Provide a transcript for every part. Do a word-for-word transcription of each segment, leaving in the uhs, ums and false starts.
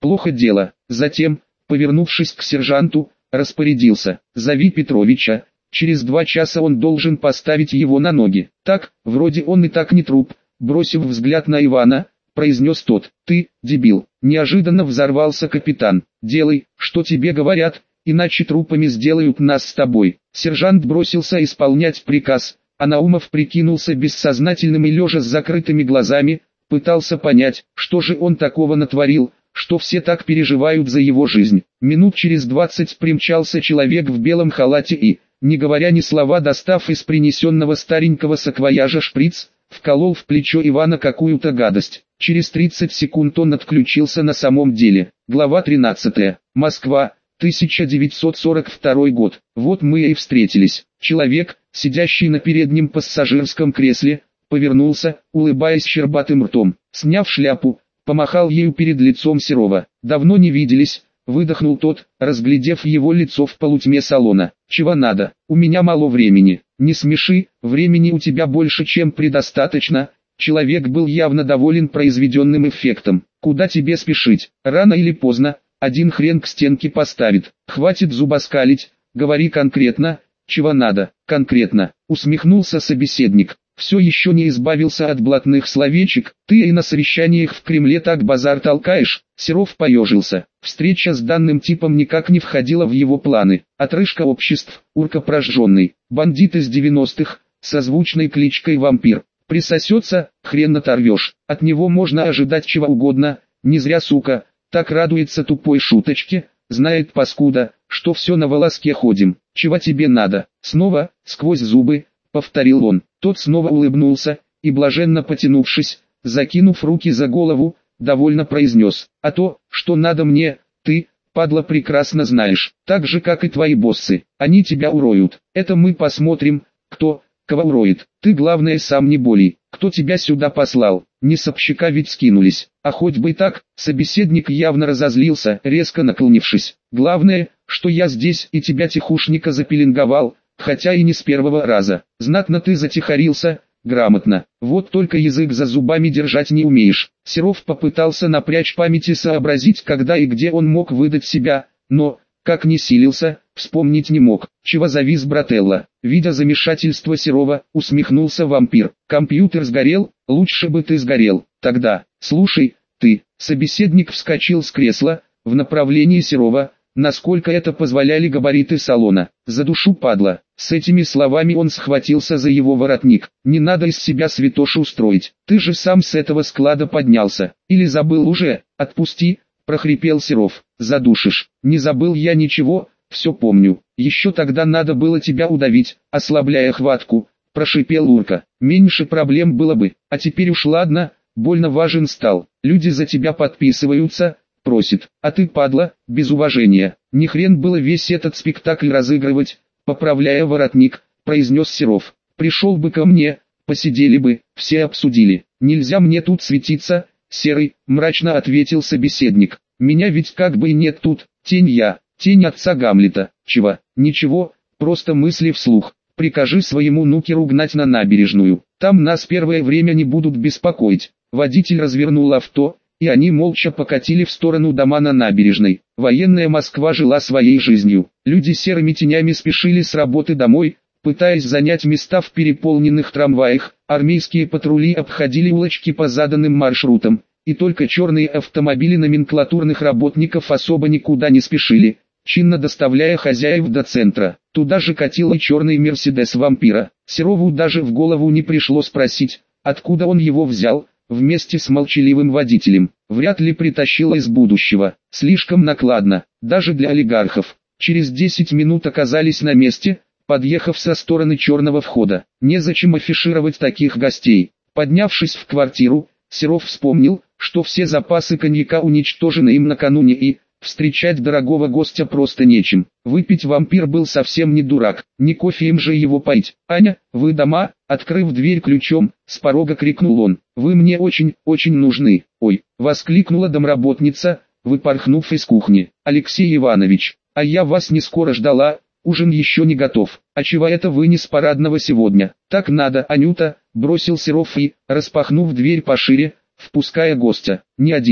Плохо дело. Затем, повернувшись к сержанту, распорядился: «Зови Петровича, через два часа он должен поставить его на ноги». «Так, вроде он и так не труп», бросив взгляд на Ивана, произнес тот. «Ты, дебил!» Неожиданно взорвался капитан. «Делай, что тебе говорят, иначе трупами сделают нас с тобой». Сержант бросился исполнять приказ, а Наумов прикинулся бессознательным и, лежа с закрытыми глазами, пытался понять, что же он такого натворил, что все так переживают за его жизнь. Минут через двадцать примчался человек в белом халате и, не говоря ни слова, достав из принесенного старенького саквояжа шприц, вколол в плечо Ивана какую-то гадость. Через тридцать секунд он отключился на самом деле. Глава тринадцатая. Москва, тысяча девятьсот сорок второй год. Вот мы и встретились. Человек, сидящий на переднем пассажирском кресле, повернулся, улыбаясь щербатым ртом. Сняв шляпу, помахал ею перед лицом Серова. «Давно не виделись», — выдохнул тот, разглядев его лицо в полутьме салона. «Чего надо? У меня мало времени». «Не смеши, времени у тебя больше, чем предостаточно». Человек был явно доволен произведенным эффектом. «Куда тебе спешить? Рано или поздно, один хрен к стенке поставит. Хватит зубоскалить, говори конкретно, чего надо». «Конкретно», — усмехнулся собеседник. «Все еще не избавился от блатных словечек, ты и на совещаниях в Кремле так базар толкаешь». Серов поежился. Встреча с данным типом никак не входила в его планы. Отрыжка обществ, урка прожженный, бандит из девяностых, со звучной кличкой «Вампир». Присосется, хрен оторвешь. От него можно ожидать чего угодно, не зря, сука, так радуется тупой шуточке, знает паскуда, что все на волоске ходим. «Чего тебе надо?» Снова, сквозь зубы, повторил он. Тот снова улыбнулся, и, блаженно потянувшись, закинув руки за голову, довольно произнес: «А то, что надо мне, ты, падла, прекрасно знаешь, так же как и твои боссы. Они тебя уроют. Это мы посмотрим, кто кого уроет. Ты, главное, сам не болей. Кто тебя сюда послал? Не с общака ведь скинулись. А хоть бы и так». Собеседник явно разозлился, резко наклонившись. «Главное, что я здесь и тебя, тихушника, запеленговал, хотя и не с первого раза. Знатно ты затихарился, грамотно. Вот только язык за зубами держать не умеешь». Серов попытался напрячь память и сообразить, когда и где он мог выдать себя, но, как ни силился, вспомнить не мог. «Чего завис, брателло?» Видя замешательство Серова, усмехнулся вампир. «Компьютер сгорел? Лучше бы ты сгорел. Тогда, слушай, ты». Собеседник вскочил с кресла, в направлении Серова, насколько это позволяли габариты салона. «За душу, падла». С этими словами он схватился за его воротник. «Не надо из себя святошу устроить. Ты же сам с этого склада поднялся. Или забыл уже? Отпусти», — прохрипел Серов. «Задушишь». «Не забыл я ничего, все помню. Еще тогда надо было тебя удавить, ослабляя хватку», — прошипел Урка. «Меньше проблем было бы. А теперь уж ладно, больно важен стал. Люди за тебя подписываются, просит. А ты, падла, без уважения. Не хрен было весь этот спектакль разыгрывать», — поправляя воротник, произнес Серов. «Пришел бы ко мне, посидели бы, все обсудили». «Нельзя мне тут светиться, Серый», — мрачно ответил собеседник. «Меня ведь как бы и нет тут, тень я, тень отца Гамлета». «Чего?» «Ничего, просто мысли вслух. Прикажи своему нукеру гнать на набережную, там нас первое время не будут беспокоить». Водитель развернул авто, и они молча покатили в сторону дома на набережной. Военная Москва жила своей жизнью. Люди серыми тенями спешили с работы домой, пытаясь занять места в переполненных трамваях. Армейские патрули обходили улочки по заданным маршрутам, и только черные автомобили номенклатурных работников особо никуда не спешили, чинно доставляя хозяев до центра. Туда же катил и черный Мерседес вампира. Серову даже в голову не пришло спросить, откуда он его взял. Вместе с молчаливым водителем, вряд ли притащила из будущего. Слишком накладно, даже для олигархов. Через десять минут оказались на месте, подъехав со стороны черного входа. Незачем афишировать таких гостей. Поднявшись в квартиру, Серов вспомнил, что все запасы коньяка уничтожены им накануне и встречать дорогого гостя просто нечем. Выпить вампир был совсем не дурак, не кофе им же его поить. «Аня, вы дома?» Открыв дверь ключом, с порога крикнул он. «Вы мне очень, очень нужны». «Ой!» — воскликнула домработница, выпорхнув из кухни. «Алексей Иванович, а я вас не скоро ждала, ужин еще не готов. А чего это вы не с парадного сегодня?» «Так надо, Анюта», — бросил Серов и, распахнув дверь пошире, впуская гостя. «Не один».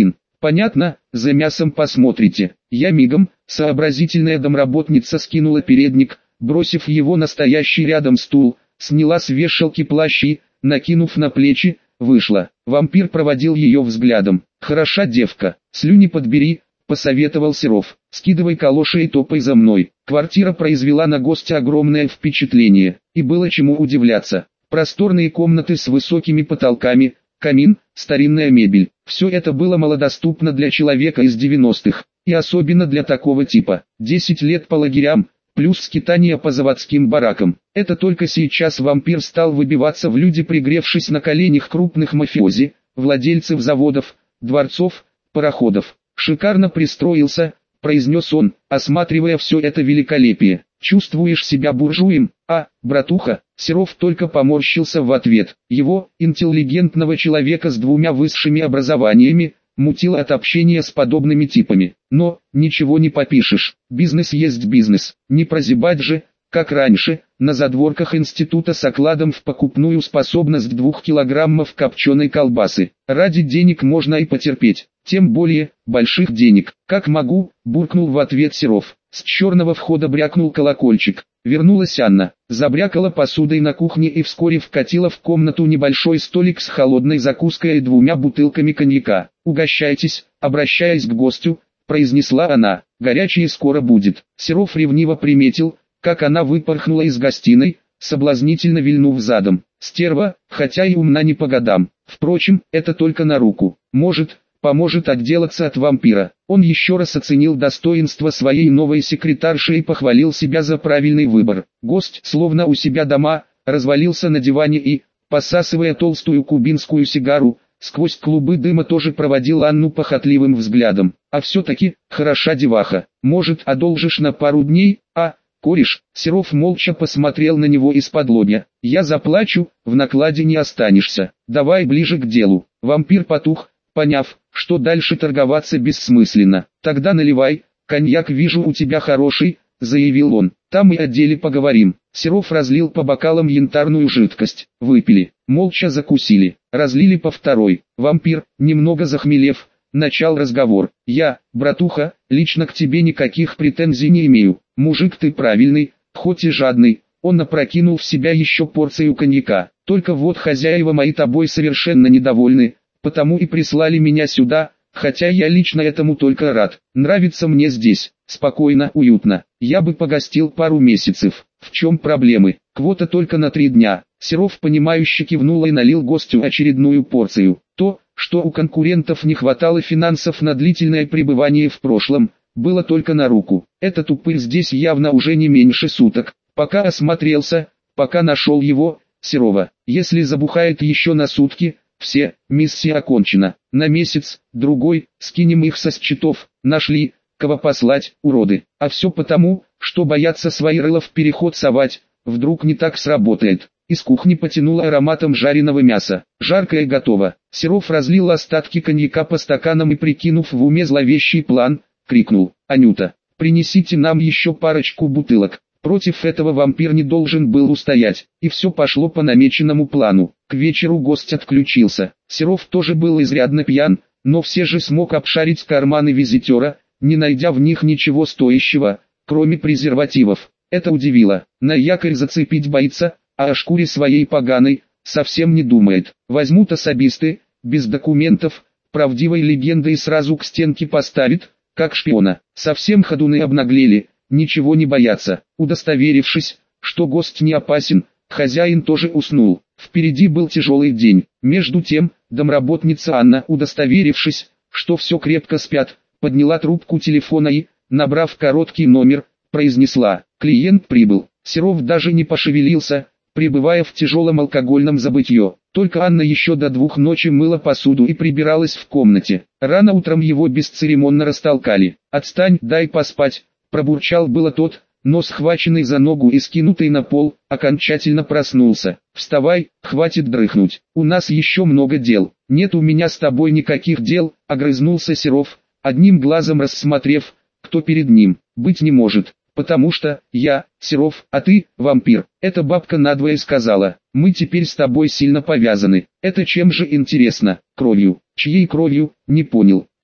Понятно, за мясом посмотрите. Я мигом. Сообразительная домработница скинула передник, бросив его на стоящий рядом стул, сняла с вешалки плащ и, накинув на плечи, вышла. Вампир проводил ее взглядом. «Хороша девка, слюни подбери», — посоветовал Серов. «Скидывай калоши и топай за мной». Квартира произвела на гостя огромное впечатление, и было чему удивляться. Просторные комнаты с высокими потолками, камин, старинная мебель. Все это было малодоступно для человека из девяностых, и особенно для такого типа. Десять лет по лагерям, плюс скитания по заводским баракам. Это только сейчас вампир стал выбиваться в люди, пригревшись на коленях крупных мафиози, владельцев заводов, дворцов, пароходов. «Шикарно пристроился», — произнес он, осматривая все это великолепие. «Чувствуешь себя буржуем, а, братуха?» Серов только поморщился в ответ. Его, интеллигентного человека с двумя высшими образованиями, мутило от общения с подобными типами. Но, ничего не попишешь, бизнес есть бизнес, не прозябать же, как раньше, на задворках института с окладом в покупную способность двух килограммов копченой колбасы. Ради денег можно и потерпеть, тем более, больших денег. «Как могу», — буркнул в ответ Серов. С черного входа брякнул колокольчик. Вернулась Анна, забрякала посудой на кухне и вскоре вкатила в комнату небольшой столик с холодной закуской и двумя бутылками коньяка. «Угощайтесь», обращаясь к гостю, произнесла она. «Горячее скоро будет». Серов ревниво приметил, как она выпорхнула из гостиной, соблазнительно вильнув задом. Стерва, хотя и умна не по годам. Впрочем, это только на руку. Может, поможет отделаться от вампира. Он еще раз оценил достоинство своей новой секретарши и похвалил себя за правильный выбор. Гость, словно у себя дома, развалился на диване и, посасывая толстую кубинскую сигару, сквозь клубы дыма тоже проводил Анну похотливым взглядом. «А все-таки, хороша деваха. Может, одолжишь на пару дней, а?» «Кореш», Серов молча посмотрел на него из-под лобья. «Я заплачу, в накладе не останешься. Давай ближе к делу». Вампир потух, поняв, что дальше торговаться бессмысленно. «Тогда наливай, коньяк вижу у тебя хороший», — заявил он. «Там и о деле поговорим». Серов разлил по бокалам янтарную жидкость. Выпили, молча закусили, разлили по второй. Вампир, немного захмелев, начал разговор. «Я, братуха, лично к тебе никаких претензий не имею. Мужик ты правильный, хоть и жадный». Он опрокинул в себя еще порцию коньяка. «Только вот хозяева мои тобой совершенно недовольны, потому и прислали меня сюда, хотя я лично этому только рад. Нравится мне здесь, спокойно, уютно. Я бы погостил пару месяцев. В чем проблемы? Квота только на три дня». Серов понимающе кивнул и налил гостю очередную порцию. То, что у конкурентов не хватало финансов на длительное пребывание в прошлом, было только на руку. Этот упырь здесь явно уже не меньше суток. Пока осмотрелся, пока нашел его, Серова. Если забухает еще на сутки, все, миссия окончена. На месяц, другой, скинем их со счетов. Нашли, кого послать, уроды. А все потому, что боятся свои рыла в переход совать, вдруг не так сработает. Из кухни потянуло ароматом жареного мяса. Жаркое готово. Серов разлил остатки коньяка по стаканам и, прикинув в уме зловещий план, крикнул: «Анюта, принесите нам еще парочку бутылок». Против этого вампир не должен был устоять, и все пошло по намеченному плану. К вечеру гость отключился. Серов тоже был изрядно пьян, но все же смог обшарить карманы визитера, не найдя в них ничего стоящего, кроме презервативов. Это удивило. На якорь зацепить боится, а о шкуре своей поганой совсем не думает. Возьмут особисты, без документов, правдивой легендой сразу к стенке поставит, как шпиона. Совсем ходуны обнаглели, ничего не боятся. Удостоверившись, что гость не опасен, хозяин тоже уснул. Впереди был тяжелый день. Между тем, домработница Анна, удостоверившись, что все крепко спят, подняла трубку телефона и, набрав короткий номер, произнесла: «Клиент прибыл». Серов даже не пошевелился, пребывая в тяжелом алкогольном забытье. Только Анна еще до двух ночи мыла посуду и прибиралась в комнате. Рано утром его бесцеремонно растолкали. «Отстань, дай поспать», пробурчал было тот, но схваченный за ногу и скинутый на пол, окончательно проснулся. «Вставай, хватит дрыхнуть, у нас еще много дел». «Нет у меня с тобой никаких дел», огрызнулся Серов, одним глазом рассмотрев, кто перед ним. «Быть не может, потому что я, Серов, а ты, вампир». Эта бабка надвое сказала: «Мы теперь с тобой сильно повязаны». «Это чем же интересно?» «Кровью». «Чьей кровью?» «Не понял».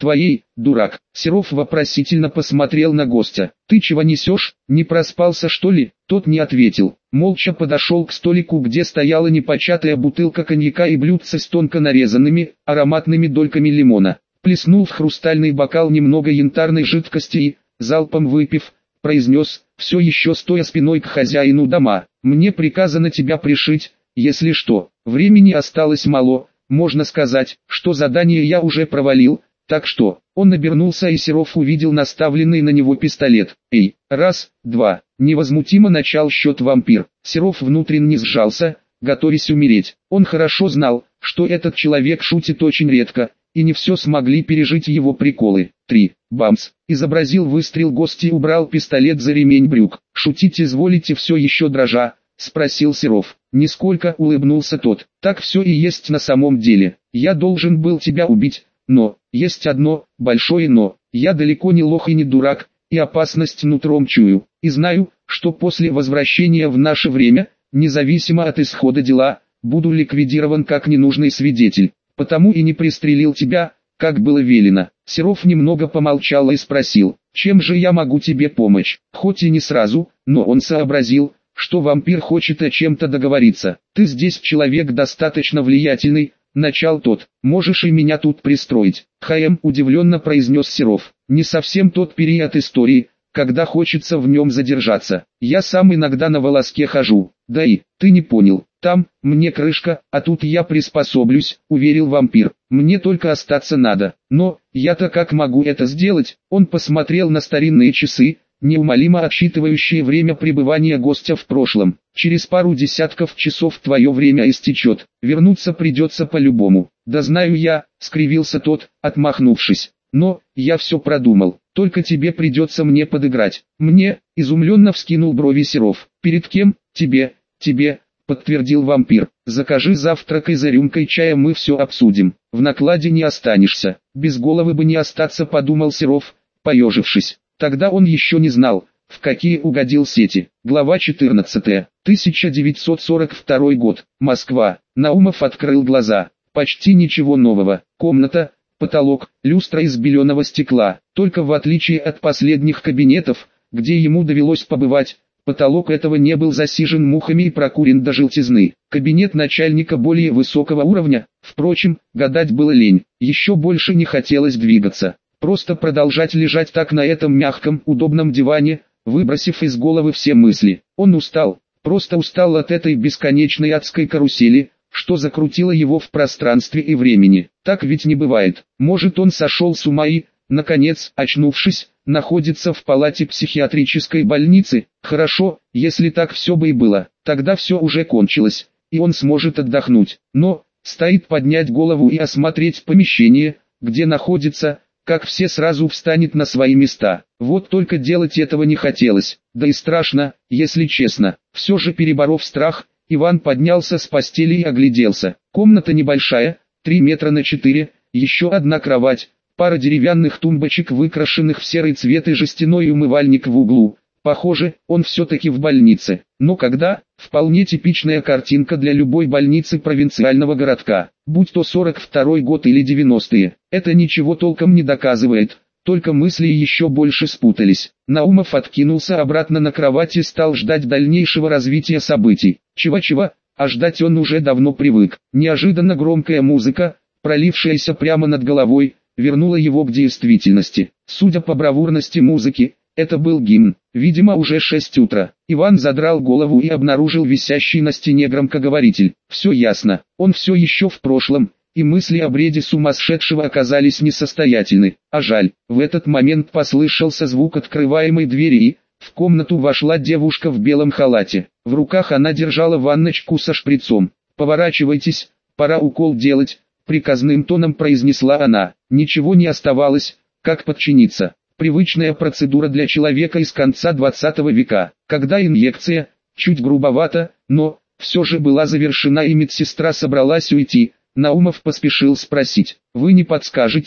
Твоей, дурак. Серов вопросительно посмотрел на гостя. Ты чего несешь, не проспался что ли? Тот не ответил. Молча подошел к столику, где стояла непочатая бутылка коньяка и блюдце с тонко нарезанными, ароматными дольками лимона. Плеснул в хрустальный бокал немного янтарной жидкости и, залпом выпив, произнес, все еще стоя спиной к хозяину дома: «Мне приказано тебя пришить, если что. Времени осталось мало, можно сказать, что задание я уже провалил, так что...» Он обернулся, и Серов увидел наставленный на него пистолет. «Эй, раз, два!» Невозмутимо начал счет вампир. Серов внутренне сжался, готовясь умереть. Он хорошо знал, что этот человек шутит очень редко, и не все смогли пережить его приколы. Три. Бамс. Изобразил выстрел гость и убрал пистолет за ремень брюк. «Шутить изволите?» все еще дрожа, спросил Серов. Нисколько улыбнулся тот. «Так все и есть на самом деле. Я должен был тебя убить, но, есть одно, большое но. Я далеко не лох и не дурак, и опасность нутром чую. И знаю, что после возвращения в наше время, независимо от исхода дела, буду ликвидирован как ненужный свидетель. Потому и не пристрелил тебя, как было велено». Серов немного помолчал и спросил: «Чем же я могу тебе помочь?» Хоть и не сразу, но он сообразил, что вампир хочет о чем-то договориться. «Ты здесь человек достаточно влиятельный», — начал тот. «Можешь и меня тут пристроить». «Хм», — удивленно произнес Серов. «Не совсем тот период истории, когда хочется в нем задержаться. Я сам иногда на волоске хожу. Да и, ты не понял, там, мне крышка, а тут я приспособлюсь», — уверил вампир. «Мне только остаться надо. Но, я-то как могу это сделать?» Он посмотрел на старинные часы, неумолимо отсчитывающие время пребывания гостя в прошлом. «Через пару десятков часов твое время истечет. Вернуться придется по-любому». «Да знаю я», — скривился тот, отмахнувшись. «Но, я все продумал. Только тебе придется мне подыграть». «Мне?» — изумленно вскинул брови Серов. «Перед кем?» «Тебе, тебе», — подтвердил вампир. «Закажи завтрак и за рюмкой чая мы все обсудим. В накладе не останешься». «Без головы бы не остаться», — подумал Серов, поежившись. Тогда он еще не знал, в какие угодил сети. Глава четырнадцатая. тысяча девятьсот сорок второй год. Москва. Наумов открыл глаза. Почти ничего нового. Комната, потолок, люстра из беленого стекла. Только в отличие от последних кабинетов, где ему довелось побывать, потолок этого не был засижен мухами и прокурен до желтизны. Кабинет начальника более высокого уровня. Впрочем, гадать было лень. Еще больше не хотелось двигаться. Просто продолжать лежать так на этом мягком, удобном диване, выбросив из головы все мысли. Он устал, просто устал от этой бесконечной адской карусели, что закрутило его в пространстве и времени. Так ведь не бывает. Может, он сошел с ума и, наконец, очнувшись, находится в палате психиатрической больницы? Хорошо, если так все бы и было, тогда все уже кончилось, и он сможет отдохнуть. Но, стоит поднять голову и осмотреть помещение, где находится, как все сразу встанет на свои места. Вот только делать этого не хотелось, да и страшно, если честно. Все же, переборов страх, Иван поднялся с постели и огляделся. Комната небольшая, три метра на четыре, еще одна кровать, пара деревянных тумбочек, выкрашенных в серый цвет, и жестяной умывальник в углу. Похоже, он все-таки в больнице. Но когда? Вполне типичная картинка для любой больницы провинциального городка. Будь то сорок второй год или девяностые. Это ничего толком не доказывает. Только мысли еще больше спутались. Наумов откинулся обратно на кровать и стал ждать дальнейшего развития событий. Чего-чего, а ждать он уже давно привык. Неожиданно громкая музыка, пролившаяся прямо над головой, вернула его к действительности. Судя по бравурности музыки, это был гимн. Видимо, уже шесть утра. Иван задрал голову и обнаружил висящий на стене громкоговоритель. Все ясно. Он все еще в прошлом, и мысли о бреде сумасшедшего оказались несостоятельны. А жаль. В этот момент послышался звук открываемой двери, и в комнату вошла девушка в белом халате. В руках она держала ванночку со шприцом. «Поворачивайтесь, пора укол делать», — приказным тоном произнесла она. Ничего не оставалось, как подчиниться. Привычная процедура для человека из конца двадцатого века, когда инъекция, чуть грубовато, но, все же была завершена и медсестра собралась уйти. Наумов поспешил спросить: «Вы не подскажете,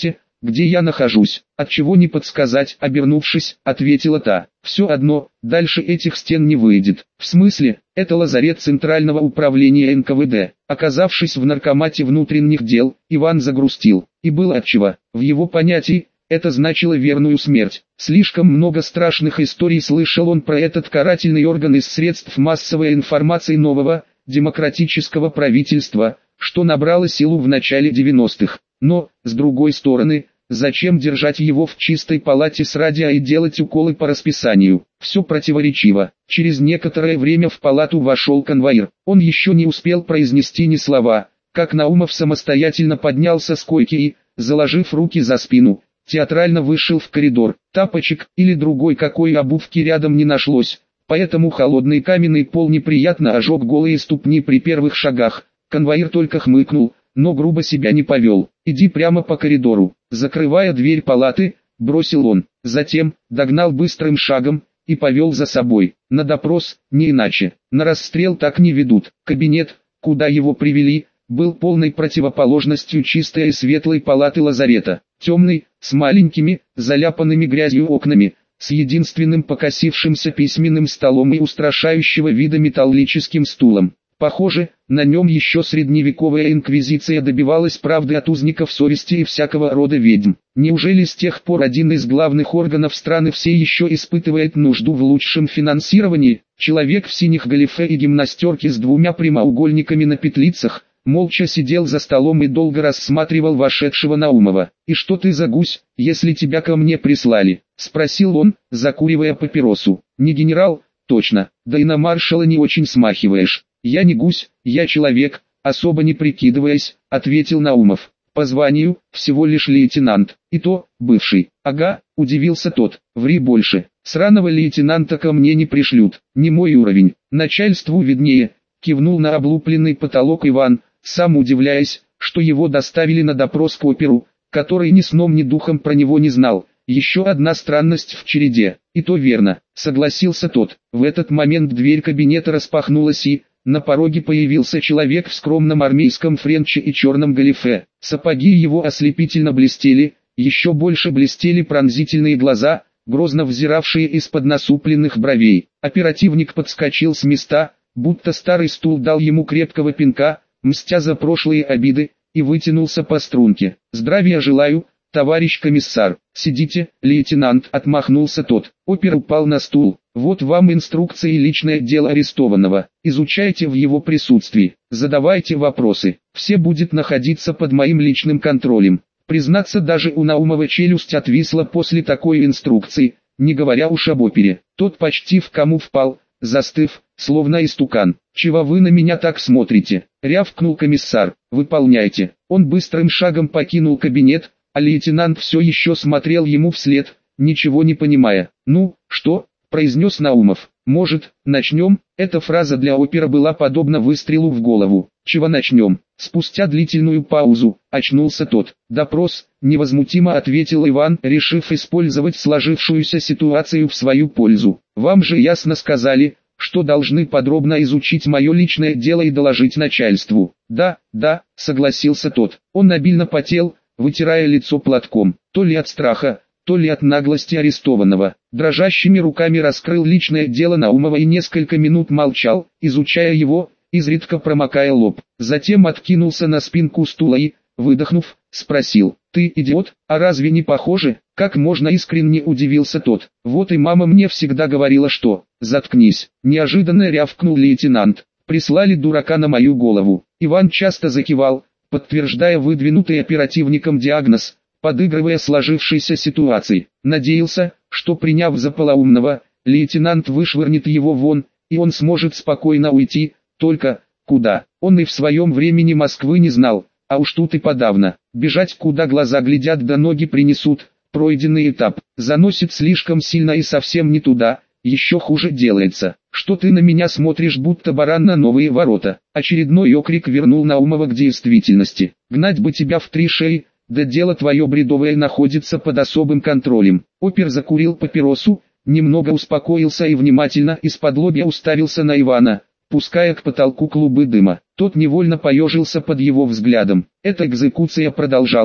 где я нахожусь. Отчего не подсказать, обернувшись, ответила та. Все одно, дальше этих стен не выйдет. В смысле, это лазарет Центрального управления эн ка вэ дэ. Оказавшись в наркомате внутренних дел, Иван загрустил. И было отчего. В его понятии, это значило верную смерть. Слишком много страшных историй слышал он про этот карательный орган из средств массовой информации нового, демократического правительства, что набрало силу в начале девяностых. Но, с другой стороны, зачем держать его в чистой палате с радио и делать уколы по расписанию? Все противоречиво. Через некоторое время в палату вошел конвоир. Он еще не успел произнести ни слова, как Наумов самостоятельно поднялся с койки и, заложив руки за спину, театрально вышел в коридор. Тапочек или другой какой обувки рядом не нашлось, поэтому холодный каменный пол неприятно ожег голые ступни при первых шагах. Конвоир только хмыкнул, но грубо себя не повел. «Иди прямо по коридору», закрывая дверь палаты, бросил он. Затем, догнал быстрым шагом, и повел за собой. На допрос, не иначе. На расстрел так не ведут. Кабинет, куда его привели, был полной противоположностью чистой и светлой палаты лазарета. Темный, с маленькими, заляпанными грязью окнами, с единственным покосившимся письменным столом и устрашающего вида металлическим стулом. Похоже, на нем еще средневековая инквизиция добивалась правды от узников совести и всякого рода ведьм. Неужели с тех пор один из главных органов страны все еще испытывает нужду в лучшем финансировании? Человек в синих галифе и гимнастерке с двумя прямоугольниками на петлицах, молча сидел за столом и долго рассматривал вошедшего Наумова. «И что ты за гусь, если тебя ко мне прислали?» — спросил он, закуривая папиросу. «Не генерал, точно, да и на маршала не очень смахиваешь». «Я не гусь, я человек», особо не прикидываясь, ответил Наумов. «По званию, всего лишь лейтенант, и то, бывший». «Ага», удивился тот, «ври больше, сраного лейтенанта ко мне не пришлют, не мой уровень, начальству виднее», кивнул на облупленный потолок Иван, сам удивляясь, что его доставили на допрос к оперу, который ни сном ни духом про него не знал. «Еще одна странность в череде». «И то верно», согласился тот. В этот момент дверь кабинета распахнулась и, на пороге появился человек в скромном армейском френче и черном галифе. Сапоги его ослепительно блестели, еще больше блестели пронзительные глаза, грозно взиравшие из-под насупленных бровей. Оперативник подскочил с места, будто старый стул дал ему крепкого пинка, мстя за прошлые обиды, и вытянулся по струнке. «Здравия желаю, товарищ комиссар». «Сидите, лейтенант», — отмахнулся тот. Опер упал на стул. «Вот вам инструкции и личное дело арестованного. Изучайте в его присутствии, задавайте вопросы. Все будет находиться под моим личным контролем». Признаться, даже у Наумова челюсть отвисла после такой инструкции, не говоря уж об опере. Тот почти в кому впал, застыв, словно истукан. «Чего вы на меня так смотрите?» — рявкнул комиссар. «Выполняйте». Он быстрым шагом покинул кабинет, а лейтенант все еще смотрел ему вслед, ничего не понимая. «Ну, что?» — произнес Наумов. «Может, начнем?» Эта фраза для опера была подобна выстрелу в голову. «Чего начнем?» Спустя длительную паузу, очнулся тот. «Допрос», — невозмутимо ответил Иван, решив использовать сложившуюся ситуацию в свою пользу. «Вам же ясно сказали, что должны подробно изучить мое личное дело и доложить начальству». «Да, да», — согласился тот. Он обильно потел, вытирая лицо платком, то ли от страха, то ли от наглости арестованного. Дрожащими руками раскрыл личное дело Наумова и несколько минут молчал, изучая его, изредка промокая лоб. Затем откинулся на спинку стула и, выдохнув, спросил: «Ты идиот, а разве не похоже?» Как можно искренне удивился тот. «Вот и мама мне всегда говорила, что...» «Заткнись», неожиданно рявкнул лейтенант. «Прислали дурака на мою голову». Иван часто закивал, подтверждая выдвинутый оперативником диагноз, подыгрывая сложившейся ситуации. Надеялся, что приняв за полоумного, лейтенант вышвырнет его вон, и он сможет спокойно уйти, только куда? Он и в своем времени Москвы не знал, а уж тут и подавно. Бежать куда глаза глядят да ноги принесут, пройденный этап, заносит слишком сильно и совсем не туда, еще хуже делается. «Что ты на меня смотришь, будто баран на новые ворота?» Очередной окрик вернул Наумова к действительности. «Гнать бы тебя в три шеи, да дело твое бредовое находится под особым контролем». Опер закурил папиросу, немного успокоился и внимательно из-подлобья уставился на Ивана, пуская к потолку клубы дыма. Тот невольно поежился под его взглядом. Эта экзекуция продолжалась,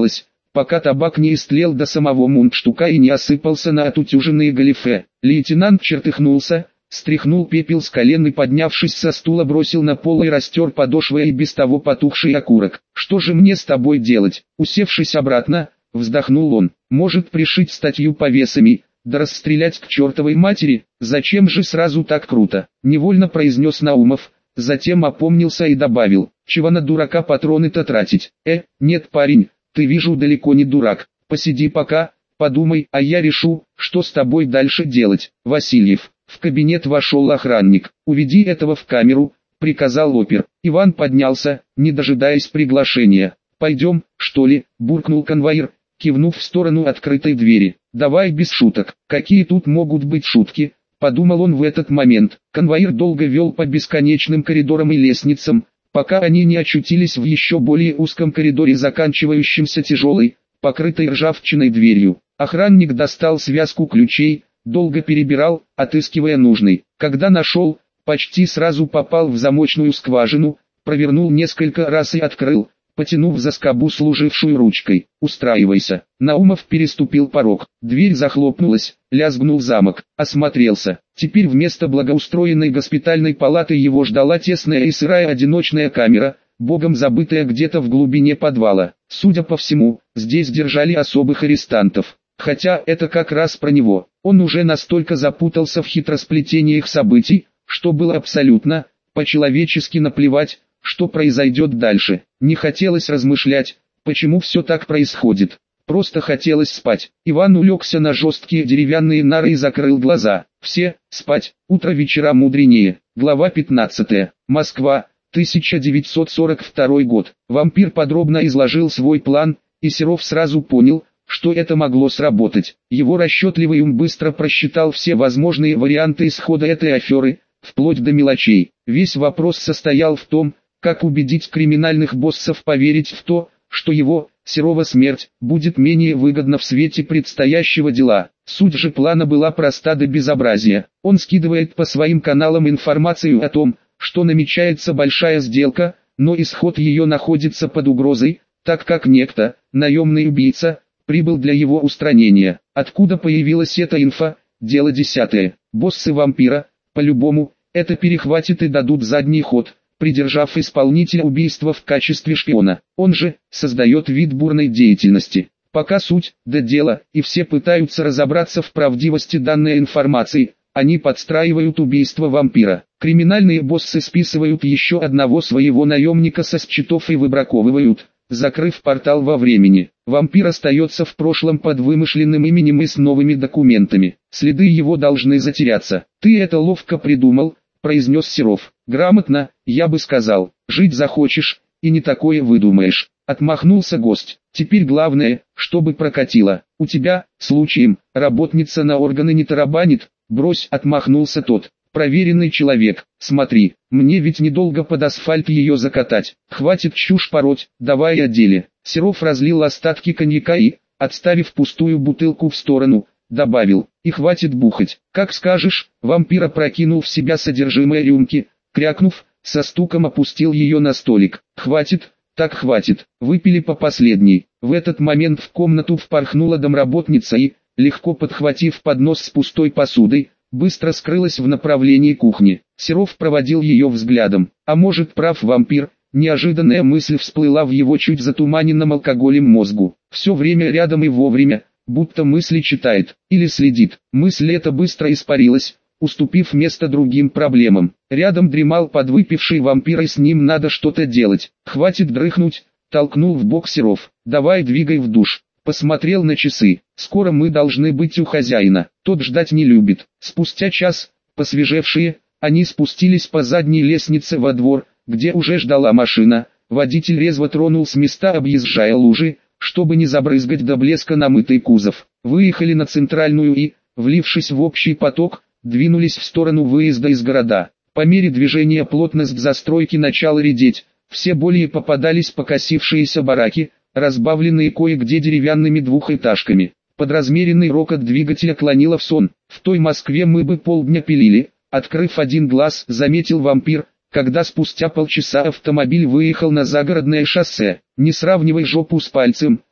пока табак не истлел до самого мундштука и не осыпался на отутюженные галифе. Лейтенант чертыхнулся, стряхнул пепел с колен и, поднявшись со стула, бросил на пол и растер подошвой и без того потухший окурок. «Что же мне с тобой делать?» Усевшись обратно, вздохнул он. «Может, пришить статью повесами, да расстрелять к чертовой матери? Зачем же сразу так круто?» Невольно произнес Наумов, затем опомнился и добавил: «Чего на дурака патроны-то тратить?» «Э, нет, парень, ты, вижу, далеко не дурак. Посиди пока, подумай, а я решу, что с тобой дальше делать». Васильев. В кабинет вошел охранник. «Уведи этого в камеру», — приказал опер. Иван поднялся, не дожидаясь приглашения. «Пойдем, что ли?» — буркнул конвоир, кивнув в сторону открытой двери. «Давай без шуток». «Какие тут могут быть шутки?» — подумал он в этот момент. Конвоир долго вел по бесконечным коридорам и лестницам, пока они не очутились в еще более узком коридоре, заканчивающемся тяжелой, покрытой ржавчиной дверью. Охранник достал связку ключей, долго перебирал, отыскивая нужный. Когда нашел, почти сразу попал в замочную скважину, провернул несколько раз и открыл, потянув за скобу, служившую ручкой. «Устраивайся». Наумов переступил порог. Дверь захлопнулась, лязгнул замок, осмотрелся. Теперь вместо благоустроенной госпитальной палаты его ждала тесная и сырая одиночная камера, богом забытая где-то в глубине подвала. Судя по всему, здесь держали особых арестантов. Хотя это как раз про него. Он уже настолько запутался в хитросплетениях событий, что было абсолютно, по-человечески наплевать, что произойдет дальше. Не хотелось размышлять, почему все так происходит. Просто хотелось спать. Иван улегся на жесткие деревянные нары и закрыл глаза. Все, спать, утро вечера мудренее. Глава пятнадцатая. Москва, тысяча девятьсот сорок второй год. Вампир подробно изложил свой план, и Серов сразу понял, что это могло сработать. Его расчетливый ум быстро просчитал все возможные варианты исхода этой аферы, вплоть до мелочей. Весь вопрос состоял в том, как убедить криминальных боссов поверить в то, что его, Серова, смерть будет менее выгодна в свете предстоящего дела. Суть же плана была проста до безобразия. Он скидывает по своим каналам информацию о том, что намечается большая сделка, но исход ее находится под угрозой, так как некто, наемный убийца, прибыл для его устранения. Откуда появилась эта инфа? Дело десятое. Боссы вампира, по-любому, это перехватит и дадут задний ход, придержав исполнителя убийства в качестве шпиона. Он же создает вид бурной деятельности. Пока суть до дела, и все пытаются разобраться в правдивости данной информации, они подстраивают убийство вампира. Криминальные боссы списывают еще одного своего наемника со счетов и выбраковывают, закрыв портал во времени. Вампир остается в прошлом под вымышленным именем и с новыми документами. Следы его должны затеряться. «Ты это ловко придумал», — произнес Серов. «Грамотно, я бы сказал. Жить захочешь, и не такое выдумаешь». Отмахнулся гость. «Теперь главное, чтобы прокатило. У тебя, случаем, работница на органы не тарабанит?» «Брось», — отмахнулся тот. «Проверенный человек. Смотри, мне ведь недолго под асфальт ее закатать. Хватит чушь пороть, давай о деле». Серов разлил остатки коньяка и, отставив пустую бутылку в сторону, добавил: «И хватит бухать». «Как скажешь». Вампир опрокинул в себя содержимое рюмки, крякнув, со стуком опустил ее на столик. «Хватит, так хватит». Выпили по последней. В этот момент в комнату впорхнула домработница и, легко подхватив поднос с пустой посудой, быстро скрылась в направлении кухни. Серов проводил ее взглядом. А может, прав вампир? Неожиданная мысль всплыла в его чуть затуманенном алкоголем мозгу. Все время рядом и вовремя, будто мысли читает, или следит. Мысль эта быстро испарилась, уступив место другим проблемам. Рядом дремал подвыпивший вампир, и с ним надо что-то делать. «Хватит дрыхнуть», — толкнул в бок Серов. «Давай двигай в душ». Посмотрел на часы. «Скоро мы должны быть у хозяина. Тот ждать не любит». Спустя час, посвежевшие, они спустились по задней лестнице во двор, где уже ждала машина. Водитель резво тронул с места, объезжая лужи, чтобы не забрызгать до блеска намытый кузов. Выехали на центральную и, влившись в общий поток, двинулись в сторону выезда из города. По мере движения плотность застройки начала редеть, все более попадались покосившиеся бараки, разбавленные кое-где деревянными двухэтажками. Под размеренный рокот двигателя клонило в сон. «В той Москве мы бы полдня пилили», — открыв один глаз, заметил вампир, когда спустя полчаса автомобиль выехал на загородное шоссе. «Не сравнивай жопу с пальцем»,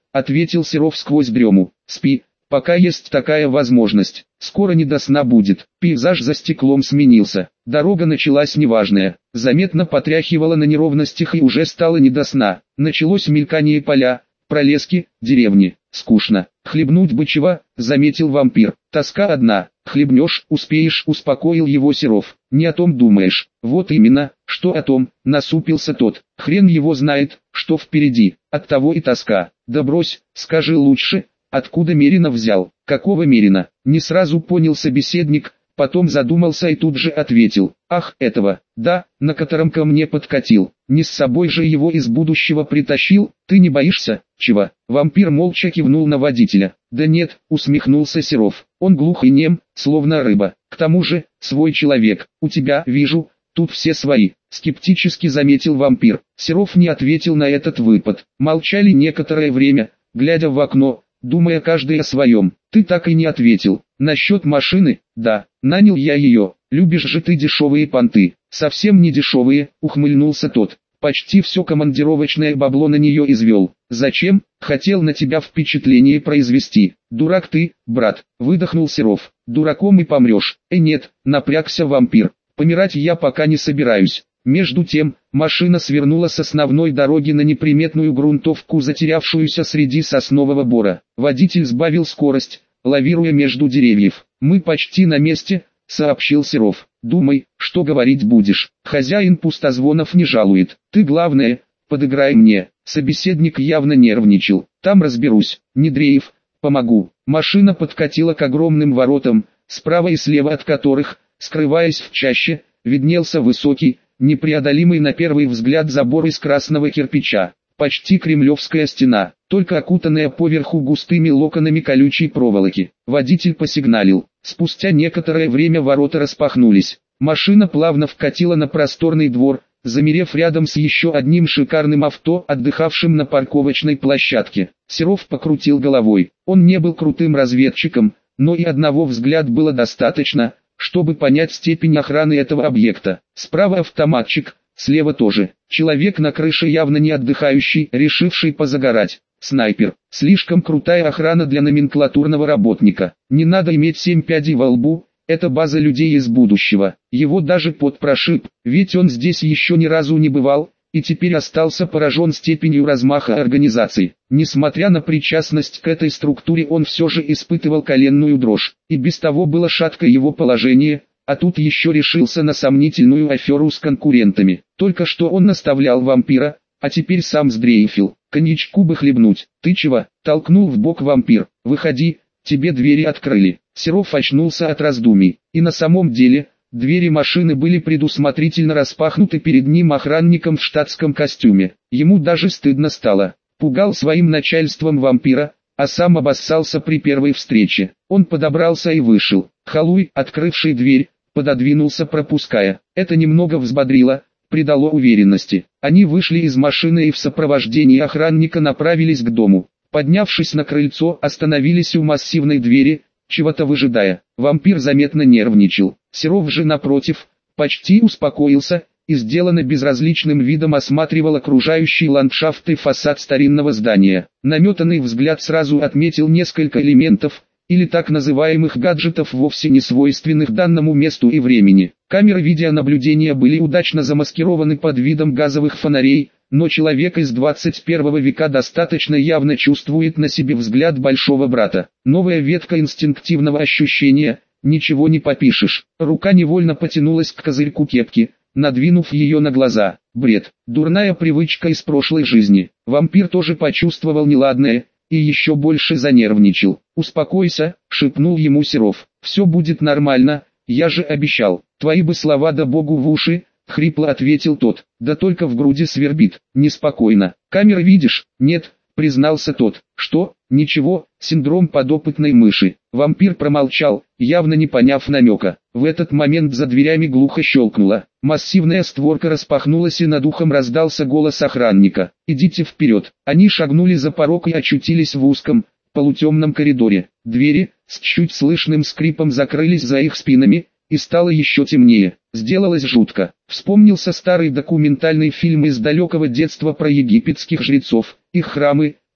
ответил Серов сквозь дрему. Спи, пока есть такая возможность. Скоро не до сна будет. Пейзаж за стеклом сменился. Дорога началась неважная. Заметно потряхивала на неровностях и уже стало не до сна. Началось мелькание поля, пролески, деревни. Скучно. Хлебнуть бы чего, заметил вампир. Тоска одна. Хлебнешь, успеешь, успокоил его Серов. Не о том думаешь. Вот именно, что о том, насупился тот. Хрен его знает, что впереди. Оттого и тоска. Да брось, скажи лучше, откуда Мерина взял? Какого Мерина? Не сразу понял собеседник, потом задумался и тут же ответил. Ах, этого, да, на котором ко мне подкатил. Не с собой же его из будущего притащил? Ты не боишься? Чего? Вампир молча кивнул на водителя. Да нет, усмехнулся Серов. Он глух и нем, словно рыба. К тому же, свой человек. У тебя, вижу, тут все свои. Скептически заметил вампир. Серов не ответил на этот выпад. Молчали некоторое время, глядя в окно, думая каждый о своем. Ты так и не ответил. Насчет машины, да, нанял я ее. Любишь же ты дешевые понты. Совсем не дешевые, ухмыльнулся тот. Почти все командировочное бабло на нее извел. Зачем? Хотел на тебя впечатление произвести. Дурак ты, брат, выдохнул Серов. Дураком и помрешь. Э нет, напрягся вампир. Помирать я пока не собираюсь. Между тем, машина свернула с основной дороги на неприметную грунтовку, затерявшуюся среди соснового бора. Водитель сбавил скорость, лавируя между деревьев. «Мы почти на месте», — сообщил Серов. «Думай, что говорить будешь. Хозяин пустозвонов не жалует. Ты, главное, подыграй мне». Собеседник явно нервничал. «Там разберусь. Не дрейф, помогу». Машина подкатила к огромным воротам, справа и слева от которых, скрываясь в чаще, виднелся высокий, непреодолимый на первый взгляд забор из красного кирпича. Почти кремлевская стена, только окутанная поверху густыми локонами колючей проволоки. Водитель посигналил. Спустя некоторое время ворота распахнулись. Машина плавно вкатила на просторный двор, замерев рядом с еще одним шикарным авто, отдыхавшим на парковочной площадке. Серов покрутил головой. Он не был крутым разведчиком, но и одного взгляда было достаточно, чтобы понять степень охраны этого объекта. Справа автоматчик, слева тоже. Человек на крыше явно не отдыхающий, решивший позагорать. Снайпер. Слишком крутая охрана для номенклатурного работника. Не надо иметь семь пядей во лбу, это база людей из будущего. Его даже пот прошиб, ведь он здесь еще ни разу не бывал, и теперь остался поражен степенью размаха организации. Несмотря на причастность к этой структуре, он все же испытывал коленную дрожь. И без того было шаткое его положение, а тут еще решился на сомнительную аферу с конкурентами. Только что он наставлял вампира, а теперь сам сдрейфил. «Коньячку бы хлебнуть». «Ты чего?» — толкнул в бок вампир. «Выходи, тебе двери открыли». Серов очнулся от раздумий. И на самом деле, двери машины были предусмотрительно распахнуты перед ним охранником в штатском костюме. Ему даже стыдно стало. Пугал своим начальством вампира, а сам обоссался при первой встрече. Он подобрался и вышел. Халуй, открывший дверь, пододвинулся, пропуская. Это немного взбодрило, придало уверенности. Они вышли из машины и в сопровождении охранника направились к дому. Поднявшись на крыльцо, остановились у массивной двери, чего-то выжидая. Вампир заметно нервничал. Серов же, напротив, почти успокоился и сделанно безразличным видом осматривал окружающий ландшафт и фасад старинного здания. Наметанный взгляд сразу отметил несколько элементов, или так называемых гаджетов, вовсе не свойственных данному месту и времени. Камеры видеонаблюдения были удачно замаскированы под видом газовых фонарей, но человек из двадцать первого века достаточно явно чувствует на себе взгляд большого брата. Новая ветка инстинктивного ощущения, ничего не попишешь. Рука невольно потянулась к козырьку кепки, надвинув ее на глаза. Бред, дурная привычка из прошлой жизни. Вампир тоже почувствовал неладное и еще больше занервничал. «Успокойся», — шепнул ему Серов. «Все будет нормально, я же обещал». «Твои бы слова да богу в уши», — хрипло ответил тот. «Да только в груди свербит, неспокойно». «Камеры видишь?» «Нет», — признался тот. «Что?» «Ничего, синдром подопытной мыши». Вампир промолчал, явно не поняв намека. В этот момент за дверями глухо щелкнуло. Массивная створка распахнулась и над ухом раздался голос охранника. «Идите вперед». Они шагнули за порог и очутились в узком, полутемном коридоре. Двери, с чуть слышным скрипом, закрылись за их спинами, и стало еще темнее. Сделалось жутко. Вспомнился старый документальный фильм из далекого детства про египетских жрецов, их храмы,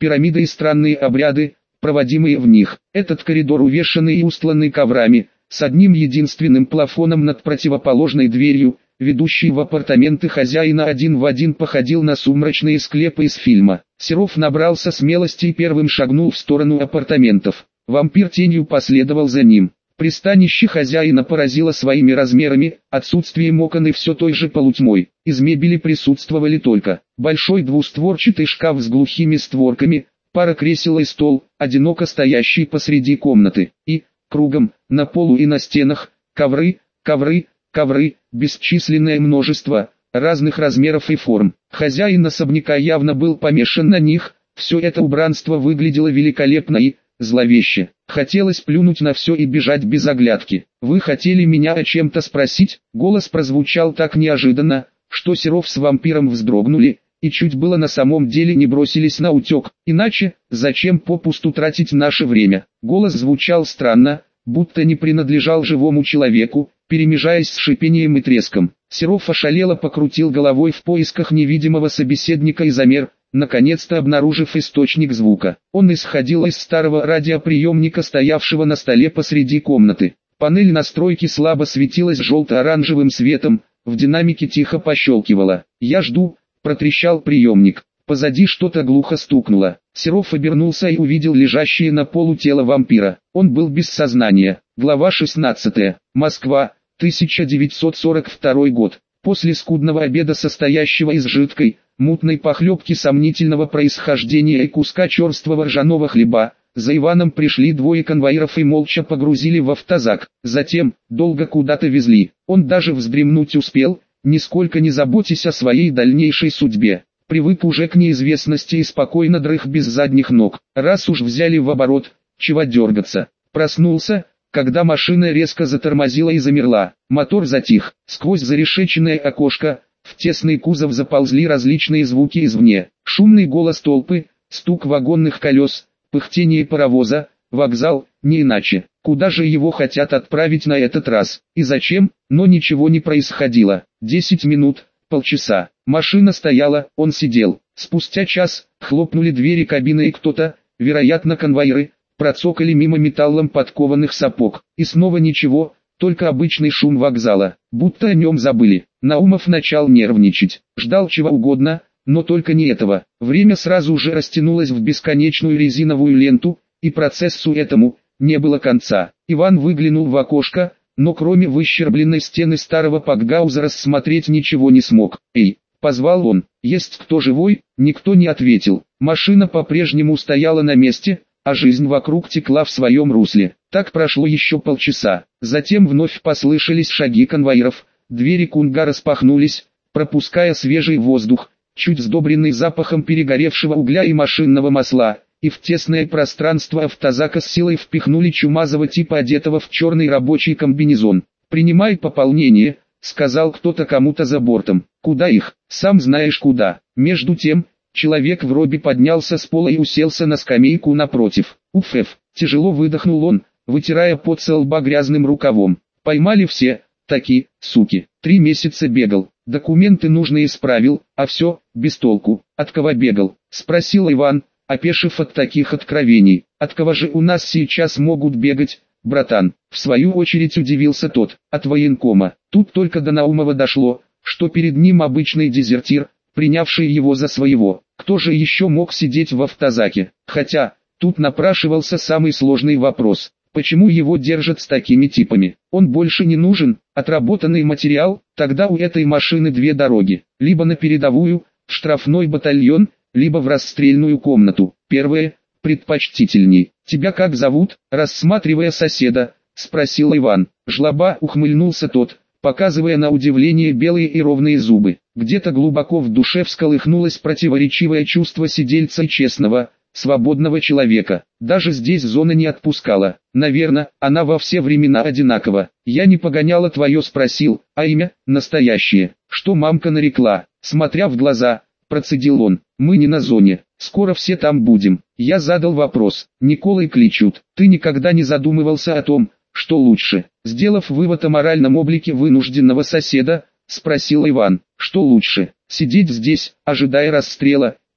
пирамиды и странные обряды, проводимые в них. Этот коридор, увешанный и устланный коврами, с одним единственным плафоном над противоположной дверью, ведущий в апартаменты хозяина, один в один походил на сумрачные склепы из фильма. Серов набрался смелости и первым шагнул в сторону апартаментов. Вампир тенью последовал за ним. Пристанище хозяина поразило своими размерами, отсутствием окон и все той же полутьмой. Из мебели присутствовали только большой двустворчатый шкаф с глухими створками, пара кресел и стол, одиноко стоящий посреди комнаты, и, кругом, на полу и на стенах, ковры, ковры, ковры, бесчисленное множество, разных размеров и форм. Хозяин особняка явно был помешан на них, все это убранство выглядело великолепно и зловеще. Хотелось плюнуть на все и бежать без оглядки. «Вы хотели меня о чем-то спросить?» Голос прозвучал так неожиданно, что Серов с вампиром вздрогнули, и чуть было на самом деле не бросились на утек. Иначе, зачем попусту тратить наше время? Голос звучал странно, будто не принадлежал живому человеку, перемежаясь с шипением и треском. Серов ошалело покрутил головой в поисках невидимого собеседника и замер, наконец-то обнаружив источник звука. Он исходил из старого радиоприемника, стоявшего на столе посреди комнаты. Панель настройки слабо светилась желто-оранжевым светом, в динамике тихо пощелкивала. «Я жду», — протрещал приемник. Позади что-то глухо стукнуло. Серов обернулся и увидел лежащее на полу тело вампира. Он был без сознания. Глава шестнадцатая. Москва, тысяча девятьсот сорок второй год. После скудного обеда, состоящего из жидкой, мутной похлебки сомнительного происхождения и куска черствого ржаного хлеба, за Иваном пришли двое конвоиров и молча погрузили в автозак. Затем, долго куда-то везли. Он даже вздремнуть успел, нисколько не заботясь о своей дальнейшей судьбе. Привык уже к неизвестности и спокойно дрых без задних ног. Раз уж взяли в оборот, чего дергаться. Проснулся, когда машина резко затормозила и замерла. Мотор затих. Сквозь зарешеченное окошко, в тесный кузов заползли различные звуки извне. Шумный голос толпы, стук вагонных колес, пыхтение паровоза, вокзал, не иначе. Куда же его хотят отправить на этот раз? И зачем? Но ничего не происходило. Десять минут, полчаса. Машина стояла, он сидел. Спустя час, хлопнули двери кабины и кто-то, вероятно конвоиры, процокали мимо металлом подкованных сапог. И снова ничего, только обычный шум вокзала, будто о нем забыли. Наумов начал нервничать, ждал чего угодно, но только не этого. Время сразу же растянулось в бесконечную резиновую ленту, и процессу этому не было конца. Иван выглянул в окошко, но кроме выщербленной стены старого пакгауза рассмотреть ничего не смог. «Эй!» — позвал он. «Есть кто живой?» Никто не ответил. Машина по-прежнему стояла на месте, а жизнь вокруг текла в своем русле. Так прошло еще полчаса. Затем вновь послышались шаги конвоиров, двери кунга распахнулись, пропуская свежий воздух, чуть сдобренный запахом перегоревшего угля и машинного масла, и в тесное пространство автозака с силой впихнули чумазого типа, одетого в черный рабочий комбинезон. «Принимай пополнение», — сказал кто-то кому-то за бортом. «Куда их? Сам знаешь куда». Между тем, человек в робе поднялся с пола и уселся на скамейку напротив. «Уф-эф», — тяжело выдохнул он, вытирая пот со лба грязным рукавом. «Поймали все, таки, суки. Три месяца бегал, документы нужные исправил, а все, без толку». «От кого бегал?» — спросил Иван, опешив от таких откровений. «От кого же у нас сейчас могут бегать, братан?» В свою очередь удивился тот. «От военкома». Тут только до Наумова дошло, что перед ним обычный дезертир, принявший его за своего. Кто же еще мог сидеть в автозаке? Хотя, тут напрашивался самый сложный вопрос. Почему его держат с такими типами? Он больше не нужен, отработанный материал. Тогда у этой машины две дороги. Либо на передовую, в штрафной батальон, либо в расстрельную комнату. Первое, предпочтительней. «Тебя как зовут?» — рассматривая соседа, спросил Иван. «Жлоба», — ухмыльнулся тот, показывая на удивление белые и ровные зубы. Где-то глубоко в душе всколыхнулось противоречивое чувство сидельца и честного, свободного человека. Даже здесь зона не отпускала. Наверное, она во все времена одинакова. «Я не погоняла твое», — спросил, «а имя, настоящее, что мамка нарекла?» Смотря в глаза, процедил он. «Мы не на зоне, скоро все там будем». Я задал вопрос. «Николай кличут. Ты никогда не задумывался о том, что лучше?» Сделав вывод о моральном облике вынужденного соседа, спросил Иван. «Что лучше, сидеть здесь, ожидая расстрела,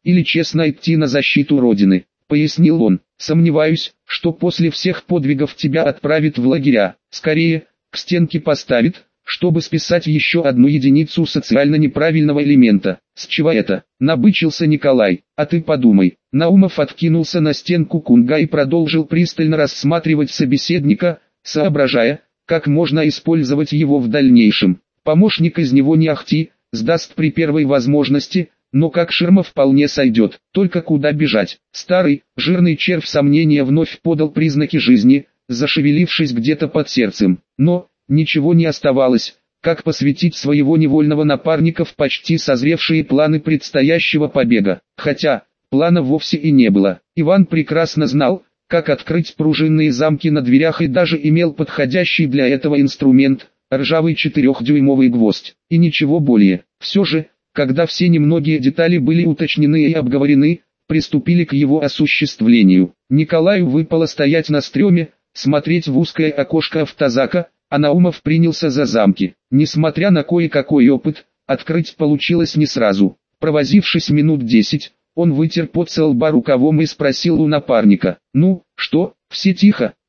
или честно идти на защиту Родины», — пояснил он. «Сомневаюсь, что после всех подвигов тебя отправят в лагеря, скорее, к стенке поставит, чтобы списать еще одну единицу социально неправильного элемента». «С чего это?» — набычился Николай. «А ты подумай». Наумов откинулся на стенку Кунга и продолжил пристально рассматривать собеседника, соображая, как можно использовать его в дальнейшем. Помощник из него не ахти, сдаст при первой возможности, но как ширма вполне сойдет. Только куда бежать? Старый, жирный червь сомнения вновь подал признаки жизни, зашевелившись где-то под сердцем. Но, ничего не оставалось, как посвятить своего невольного напарника в почти созревшие планы предстоящего побега. Хотя, плана вовсе и не было. Иван прекрасно знал, как открыть пружинные замки на дверях и даже имел подходящий для этого инструмент – ржавый четырехдюймовый гвоздь. И ничего более. Все же, когда все немногие детали были уточнены и обговорены, приступили к его осуществлению. Николаю выпало стоять на стреме, смотреть в узкое окошко автозака, а Наумов принялся за замки. Несмотря на кое-какой опыт, открыть получилось не сразу. Провозившись минут десять, он вытер пот со лба рукавом и спросил у напарника: «Ну, что, все тихо?»